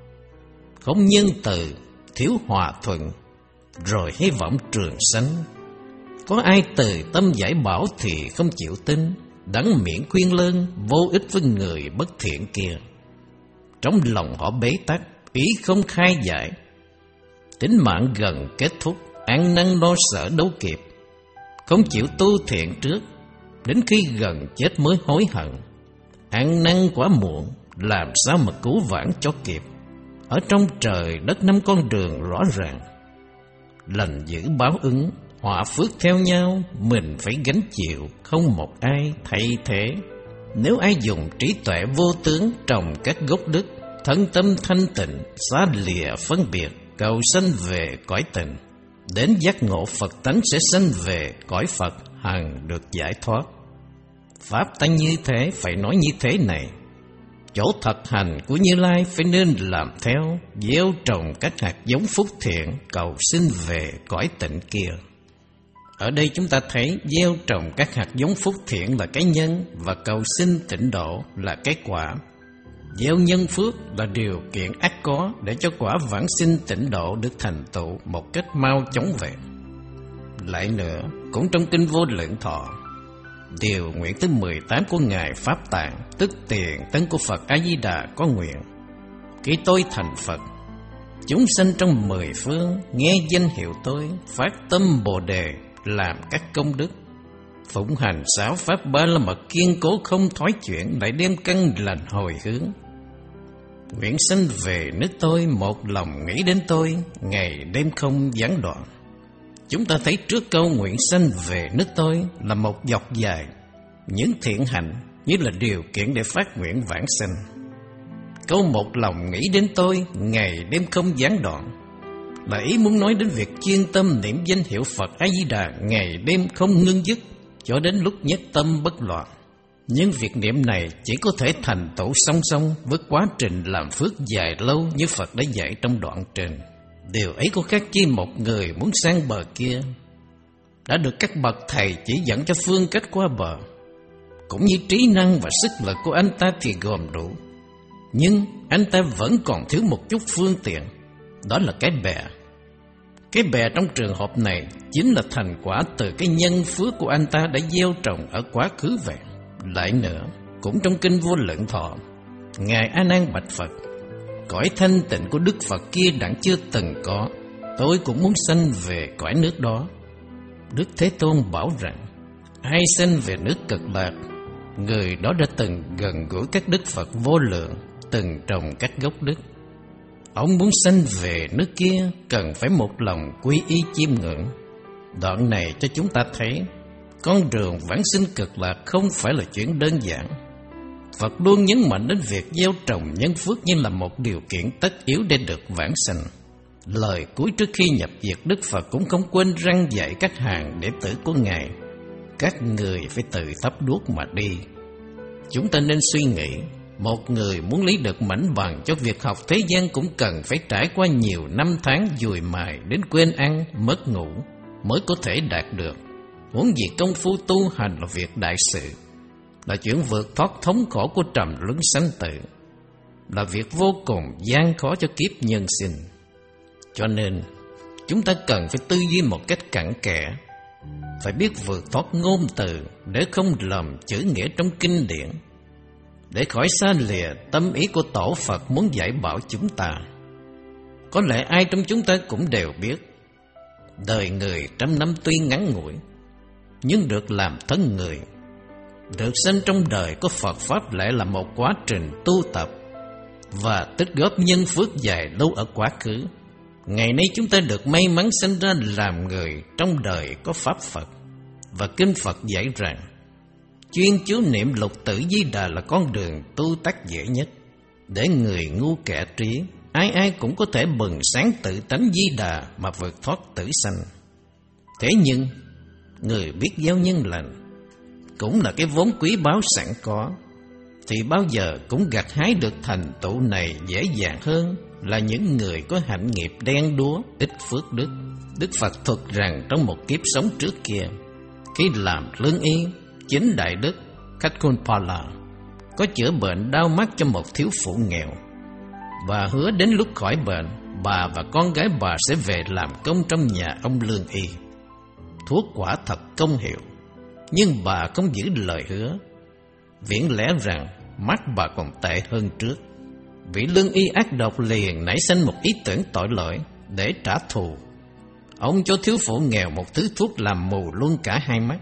Không nhân từ, thiếu hòa thuận, rồi hy vọng trường sanh. Có ai từ tâm giải bảo thì không chịu tin, đắng miệng khuyên lơn vô ích với người bất thiện kia. Trong lòng họ bế tắc, ý không khai giải. Tính mạng gần kết thúc, ăn năn lo sợ đâu kịp. Không chịu tu thiện trước, đến khi gần chết mới hối hận. Ăn năn quá muộn, làm sao mà cứu vãn cho kịp. Ở trong trời đất năm con đường rõ ràng. Lành dữ báo ứng, họa phước theo nhau, mình phải gánh chịu, không một ai thay thế. Nếu ai dùng trí tuệ vô tướng trồng các gốc đức, thân tâm thanh tịnh, xa lìa phân biệt, cầu sanh về cõi tình, đến giác ngộ Phật tánh sẽ sanh về cõi Phật, hằng được giải thoát. Pháp tánh như thế, phải nói như thế này. Chỗ thực hành của Như Lai phải nên làm theo, gieo trồng các hạt giống phúc thiện, cầu sinh về cõi tịnh kia. Ở đây chúng ta thấy gieo trồng các hạt giống phúc thiện là cái nhân và cầu sinh tịnh độ là cái quả. Gieo nhân phước là điều kiện ắt có để cho quả vãng sinh tịnh độ được thành tựu một cách mau chóng về. Lại nữa, cũng trong kinh Vô Lượng Thọ, điều nguyện thứ mười tám của Ngài Pháp Tạng, tức tiền thân của Phật A-di-đà có nguyện: khi tôi thành Phật, chúng sanh trong mười phương nghe danh hiệu tôi, phát tâm Bồ Đề, làm các công đức, phụng hành sáu pháp ba la mật kiên cố không thoái chuyển, lại đem căn lành hồi hướng. Nguyện sanh về nước tôi, một lòng nghĩ đến tôi, ngày đêm không gián đoạn. Chúng ta thấy trước câu nguyện sanh về nước tôi là một dọc dài những thiện hạnh như là điều kiện để phát nguyện vãng sanh. Câu một lòng nghĩ đến tôi, ngày đêm không gián đoạn là ý muốn nói đến việc chuyên tâm niệm danh hiệu Phật A-di-đà ngày đêm không ngưng dứt cho đến lúc nhất tâm bất loạn. Nhưng việc niệm này chỉ có thể thành tựu song song với quá trình làm phước dài lâu như Phật đã dạy trong đoạn trên. Điều ấy có khác chi một người muốn sang bờ kia đã được các bậc thầy chỉ dẫn cho phương cách qua bờ. Cũng như trí năng và sức lực của anh ta thì gồm đủ, nhưng anh ta vẫn còn thiếu một chút phương tiện, đó là cái bè. Cái bè trong trường hợp này chính là thành quả từ cái nhân phước của anh ta đã gieo trồng ở quá khứ vậy. Lại nữa, cũng trong kinh Vô Lượng Thọ, Ngài A Nan bạch Phật: cõi thanh tịnh của Đức Phật kia đặng chưa từng có, tôi cũng muốn sanh về cõi nước đó. Đức Thế Tôn bảo rằng, ai sanh về nước Cực Lạc, người đó đã từng gần gũi các Đức Phật vô lượng, từng trồng các gốc đức. Ông muốn sanh về nước kia cần phải một lòng quy y chiêm ngưỡng. Đoạn này cho chúng ta thấy con đường vãng sinh Cực Lạc không phải là chuyện đơn giản. Phật luôn nhấn mạnh đến việc gieo trồng nhân phước như là một điều kiện tất yếu để được vãng sanh. Lời cuối trước khi nhập diệt, Đức Phật cũng không quên răn dạy các hàng đệ tử của Ngài: các người phải tự thắp đuốc mà đi. Chúng ta nên suy nghĩ, một người muốn lấy được mảnh bằng cho việc học thế gian cũng cần phải trải qua nhiều năm tháng dùi mài đến quên ăn, mất ngủ mới có thể đạt được. Huống gì công phu tu hành là việc đại sự, là chuyện vượt thoát thống khổ của trầm luân sanh tử, là việc vô cùng gian khó cho kiếp nhân sinh. Cho nên chúng ta cần phải tư duy một cách cặn kẽ phải biết vượt thoát ngôn từ để không lầm chữ nghĩa trong kinh điển, để khỏi xa lìa tâm ý của tổ Phật muốn dạy bảo chúng ta. Có lẽ ai trong chúng ta cũng đều biết, đời người trăm năm tuy ngắn ngủi, nhưng được làm thân người, được sinh trong đời có Phật Pháp lại là một quá trình tu tập và tích góp nhân phước dài lâu ở quá khứ. Ngày nay chúng ta được may mắn sinh ra làm người trong đời có Pháp Phật, và Kinh Phật dạy rằng chuyên chú niệm Lục Tử Di Đà là con đường tu tác dễ nhất, để người ngu kẻ trí ai ai cũng có thể bừng sáng tự tánh Di Đà mà vượt thoát tử sanh. Thế nhưng người biết gieo nhân lành cũng là cái vốn quý báu sẵn có, thì bao giờ cũng gặt hái được thành tựu này dễ dàng hơn là những người có hạnh nghiệp đen đúa, ít phước đức. Đức Phật thuật rằng trong một kiếp sống trước kia, khi làm lương y, chính đại đức Kaccapala có chữa bệnh đau mắt cho một thiếu phụ nghèo, và hứa đến lúc khỏi bệnh, bà và con gái bà sẽ về làm công trong nhà ông lương y. Thuốc quả thật công hiệu, nhưng bà không giữ lời hứa. Viễn lẽ rằng mắt bà còn tệ hơn trước. Vị lương y ác độc liền nảy sinh một ý tưởng tội lỗi để trả thù. Ông cho thiếu phụ nghèo một thứ thuốc làm mù luôn cả hai mắt.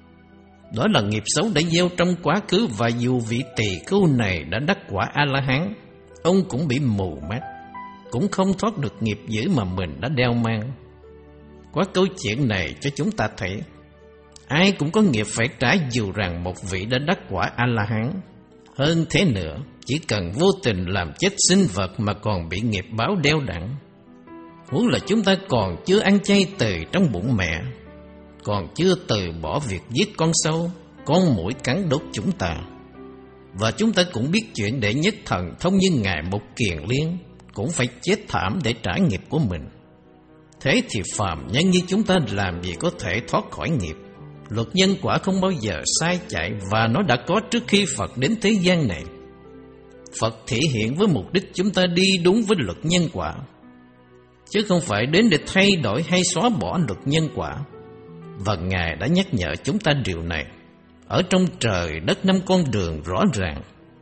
Đó là nghiệp xấu đã gieo trong quá khứ, và dù vị tỳ khưu này đã đắc quả A-la-hán, ông cũng bị mù mắt, cũng không thoát được nghiệp dữ mà mình đã đeo mang. Qua câu chuyện này cho chúng ta thấy, ai cũng có nghiệp phải trả dù rằng một vị đã đắc quả A-la-hán. Hơn thế nữa, chỉ cần vô tình làm chết sinh vật mà còn bị nghiệp báo đeo đẳng. Huống là chúng ta còn chưa ăn chay từ trong bụng mẹ, còn chưa từ bỏ việc giết con sâu, con muỗi cắn đốt chúng ta. Và chúng ta cũng biết chuyện đệ nhất thần thông như Ngài Mục Kiền Liên cũng phải chết thảm để trả nghiệp của mình. Thế thì phàm nhân như chúng ta làm gì có thể thoát khỏi nghiệp? Luật nhân quả không bao giờ sai chạy, và nó đã có trước khi Phật đến thế gian này. Phật thể hiện với mục đích chúng ta đi đúng với luật nhân quả, chứ không phải đến để thay đổi hay xóa bỏ luật nhân quả. Và Ngài đã nhắc nhở chúng ta điều này. Ở trong trời đất năm con đường rõ ràng,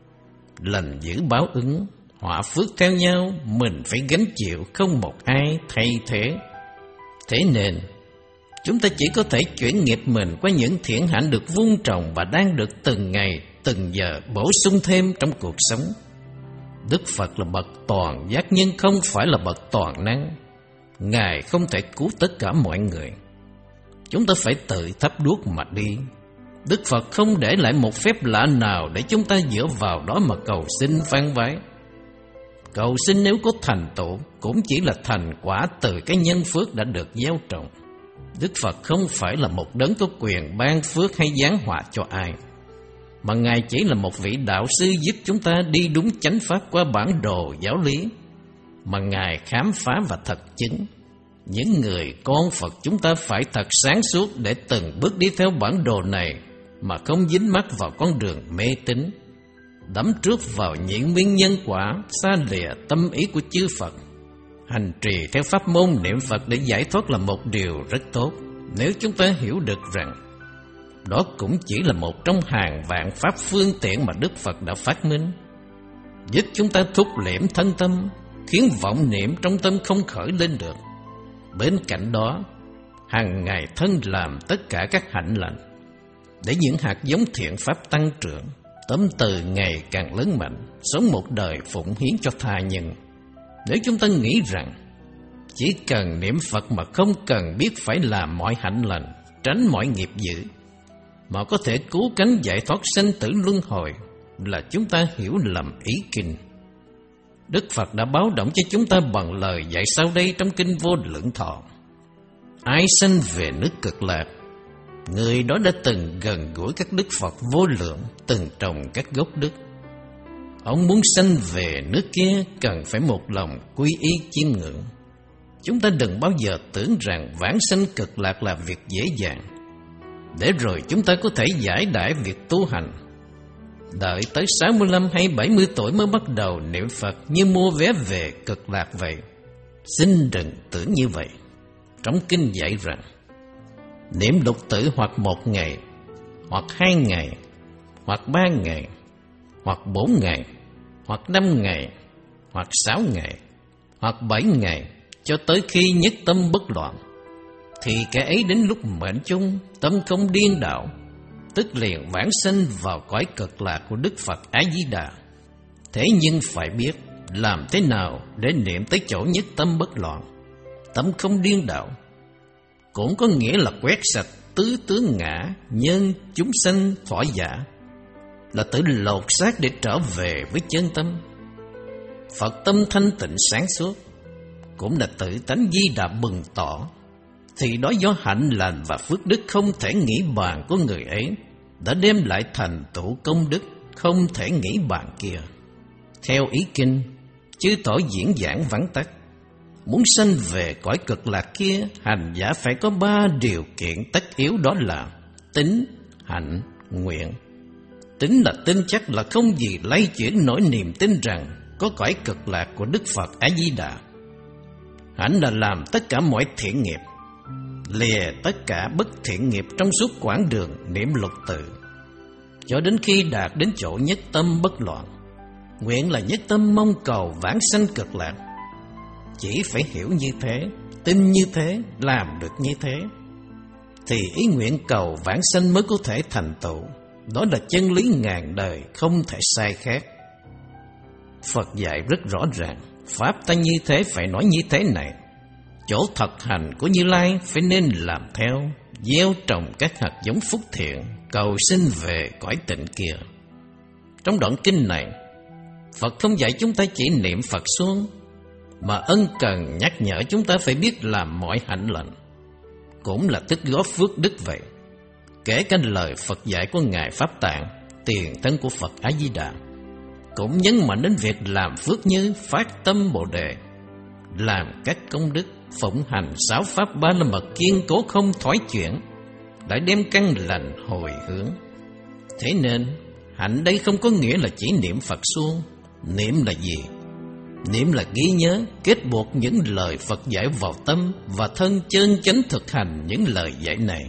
lành dữ báo ứng, họa phước theo nhau, mình phải gánh chịu, không một ai thay thế. Thế nên chúng ta chỉ có thể chuyển nghiệp mình qua những thiện hạnh được vun trồng và đang được từng ngày, từng giờ bổ sung thêm trong cuộc sống. Đức Phật là bậc toàn giác nhưng không phải là bậc toàn năng. Ngài không thể cứu tất cả mọi người. Chúng ta phải tự thắp đuốc mà đi. Đức Phật không để lại một phép lạ nào để chúng ta dựa vào đó mà cầu xin van vái. Cầu xin nếu có thành tựu cũng chỉ là thành quả từ cái nhân phước đã được gieo trồng. Đức Phật không phải là một đấng có quyền ban phước hay giáng họa cho ai, mà Ngài chỉ là một vị đạo sư giúp chúng ta đi đúng chánh pháp qua bản đồ giáo lý mà Ngài khám phá và thật chứng. Những người con Phật chúng ta phải thật sáng suốt để từng bước đi theo bản đồ này mà không dính mắc vào con đường mê tín, đắm trước vào những nguyên nhân quả, xa lìa tâm ý của chư Phật. Hành trì theo pháp môn niệm Phật để giải thoát là một điều rất tốt, nếu chúng ta hiểu được rằng đó cũng chỉ là một trong hàng vạn pháp phương tiện mà Đức Phật đã phát minh, giúp chúng ta thúc liễm thân tâm, khiến vọng niệm trong tâm không khởi lên được. Bên cạnh đó, hàng ngày thân làm tất cả các hạnh lành, để những hạt giống thiện pháp tăng trưởng, tâm từ ngày càng lớn mạnh, sống một đời phụng hiến cho tha nhân. Nếu chúng ta nghĩ rằng chỉ cần niệm Phật mà không cần biết phải làm mọi hạnh lành, tránh mọi nghiệp dữ, mà có thể cứu cánh giải thoát sanh tử luân hồi, là chúng ta hiểu lầm ý kinh. Đức Phật đã báo động cho chúng ta bằng lời dạy sau đây trong Kinh Vô Lượng Thọ. Ai sanh về nước Cực Lạc, người đó đã từng gần gũi các đức Phật vô lượng, từng trồng các gốc đức. Ông muốn sanh về nước kia cần phải một lòng quy y chiêm ngưỡng. Chúng ta đừng bao giờ tưởng rằng vãng sanh Cực Lạc là việc dễ dàng, để rồi chúng ta có thể giải đãi việc tu hành. Đợi tới sáu mươi lăm hay bảy mươi tuổi mới bắt đầu niệm Phật như mua vé về Cực Lạc vậy. Xin đừng tưởng như vậy. Trong kinh dạy rằng Niệm lục tử hoặc một ngày, hoặc hai ngày, hoặc ba ngày, hoặc bốn ngày, hoặc năm ngày, hoặc sáu ngày, hoặc bảy ngày, cho tới khi nhất tâm bất loạn, thì kẻ ấy đến lúc mệnh chung, tâm không điên đảo, tức liền vãng sanh vào cõi cực lạc của Đức Phật A-di-đà. Thế nhưng phải biết làm thế nào để niệm tới chỗ nhất tâm bất loạn, tâm không điên đảo, cũng có nghĩa là quét sạch tứ tướng ngã, nhân, chúng sanh, thọ giả, là tự lột xác để trở về với chân tâm. Phật tâm thanh tịnh sáng suốt, cũng là tự tánh Di Đà bừng tỏ, thì đó do hạnh lành và phước đức không thể nghĩ bàn của người ấy đã đem lại thành tựu công đức không thể nghĩ bàn kia. Theo ý kinh, chư tổ diễn giảng vắn tắt, muốn sanh về cõi cực lạc kia, hành giả phải có ba điều kiện tất yếu, đó là tín, hạnh, nguyện. Tín là tin chắc là không gì lay chuyển nổi niềm tin rằng có cõi cực lạc của Đức Phật A-di-đà. Hạnh là làm tất cả mọi thiện nghiệp, lìa tất cả bất thiện nghiệp trong suốt quãng đường niệm lục tự, cho đến khi đạt đến chỗ nhất tâm bất loạn. Nguyện là nhất tâm mong cầu vãng sanh cực lạc. Chỉ phải hiểu như thế, tin như thế, làm được như thế, thì ý nguyện cầu vãng sanh mới có thể thành tựu. Đó là chân lý ngàn đời không thể sai khác. Phật dạy rất rõ ràng, pháp ta như thế phải nói như thế này. Chỗ thực hành của Như Lai phải nên làm theo, gieo trồng các hạt giống phúc thiện, cầu sinh về cõi tịnh kia. Trong đoạn kinh này, Phật không dạy chúng ta chỉ niệm Phật suông, mà ân cần nhắc nhở chúng ta phải biết làm mọi hạnh lành, cũng là tích góp phước đức vậy. Kể cả lời Phật dạy của Ngài Pháp Tạng, tiền thân của Phật A-di-đà, cũng nhấn mạnh đến việc làm phước như phát tâm Bồ Đề, làm các công đức, phụng hành sáu pháp ba la mật kiên cố không thoái chuyển, đã đem căn lành hồi hướng. Thế nên hạnh đây không có nghĩa là chỉ niệm Phật suông. Niệm là gì? Niệm là ghi nhớ, kết buộc những lời Phật dạy vào tâm và thân, chân chánh thực hành những lời dạy này.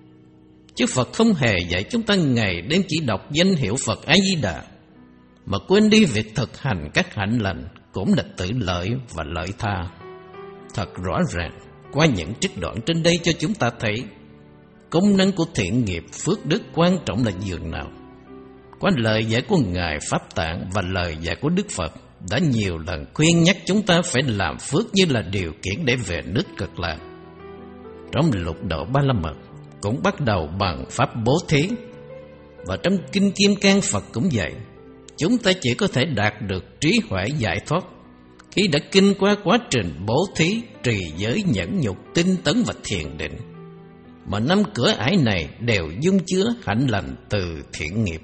Chứ Phật không hề dạy chúng ta ngày đêm chỉ đọc danh hiệu Phật A-di-đà, mà quên đi việc thực hành các hạnh lành, cũng là tự lợi và lợi tha. Thật rõ ràng, qua những trích đoạn trên đây cho chúng ta thấy công năng của thiện nghiệp phước đức quan trọng là dường nào. Qua lời dạy của Ngài Pháp Tạng và lời dạy của Đức Phật đã nhiều lần khuyên nhắc chúng ta phải làm phước như là điều kiện để về nước cực lạc. Trong lục độ ba la mật cũng bắt đầu bằng pháp bố thí, và trong kinh Kim Cang Phật cũng dạy chúng ta chỉ có thể đạt được trí huệ giải thoát khi đã kinh qua quá trình bố thí, trì giới, nhẫn nhục, tinh tấn và thiền định, mà năm cửa ải này đều dung chứa hạnh lành từ thiện nghiệp.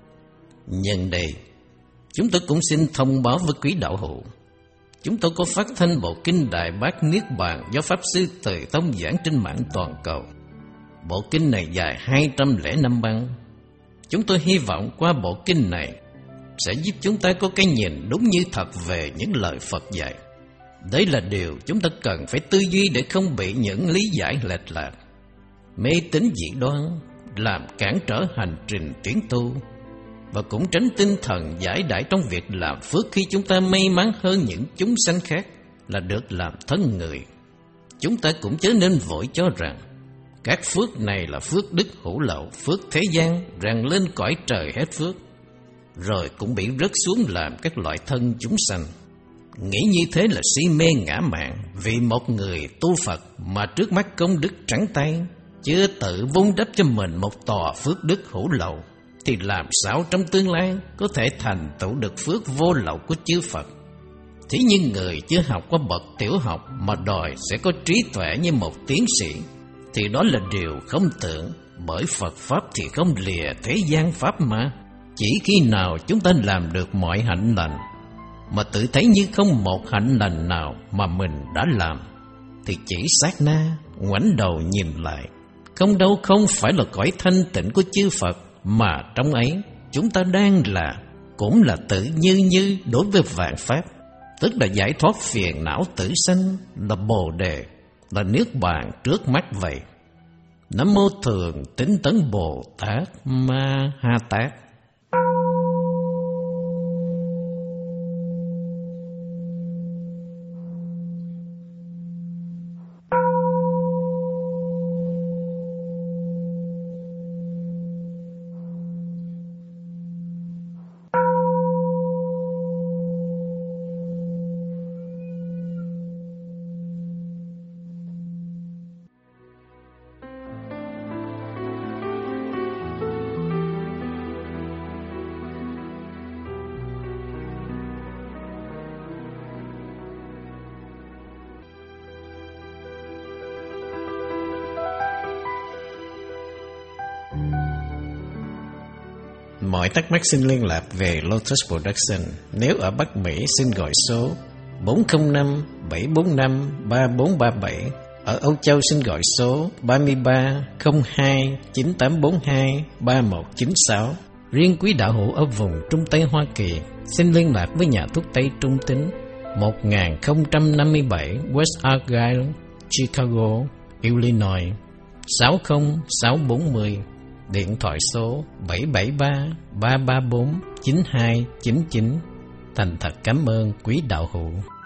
Nhân đây, chúng tôi cũng xin thông báo với quý đạo hữu, chúng tôi có phát thanh bộ kinh Đại Bát Niết Bàn do Pháp Sư Từ Tông giảng trên mạng toàn cầu. Bộ kinh này dài hai trăm lẻ năm băng. Chúng tôi hy vọng qua bộ kinh này sẽ giúp chúng ta có cái nhìn đúng như thật về những lời Phật dạy. Đấy là điều chúng ta cần phải tư duy để không bị những lý giải lệch lạc, mê tín dị đoan làm cản trở hành trình tiến tu, và cũng tránh tinh thần giải đãi trong việc làm phước khi chúng ta may mắn hơn những chúng sanh khác là được làm thân người. Chúng ta cũng chớ nên vội cho rằng các phước này là phước đức hữu lậu, phước thế gian, rằng lên cõi trời hết phước, rồi cũng bị rớt xuống làm các loại thân chúng sanh. Nghĩ như thế là si mê ngã mạn, vì một người tu Phật mà trước mắt công đức trắng tay, chưa tự vun đắp cho mình một tòa phước đức hữu lậu, thì làm sao trong tương lai có thể thành tựu được phước vô lậu của chư Phật? Thế nhưng người chưa học qua bậc tiểu học mà đòi sẽ có trí tuệ như một tiến sĩ, thì đó là điều không tưởng, bởi Phật Pháp thì không lìa thế gian Pháp mà. Chỉ khi nào chúng ta làm được mọi hạnh lành, mà tự thấy như không một hạnh lành nào mà mình đã làm, thì chỉ sát na, ngoảnh đầu nhìn lại, không đâu không phải là cõi thanh tịnh của chư Phật, mà trong ấy chúng ta đang là, cũng là tự như như đối với vạn pháp, tức là giải thoát phiền não tử sanh, là Bồ Đề, là Niết Bàn trước mắt vậy. Nam mô Thường Tín Tấn Bồ Tát Ma Ha Tát. Mọi thắc mắc xin liên lạc về Lotus Production. Nếu ở Bắc Mỹ xin gọi số bốn không năm bảy bốn năm ba bốn ba bảy. Ở Âu Châu xin gọi số ba ba không hai chín tám bốn hai ba một chín sáu. Riêng quý đạo hữu ở vùng Trung Tây Hoa Kỳ xin liên lạc với nhà thuốc Tây Trung Tín một nghìn không trăm năm mươi bảy West Argyle, Chicago, Illinois sáu không sáu bốn không. Điện thoại số bảy bảy ba ba ba bốn chín hai chín chín. Thành thật cảm ơn quý đạo hữu.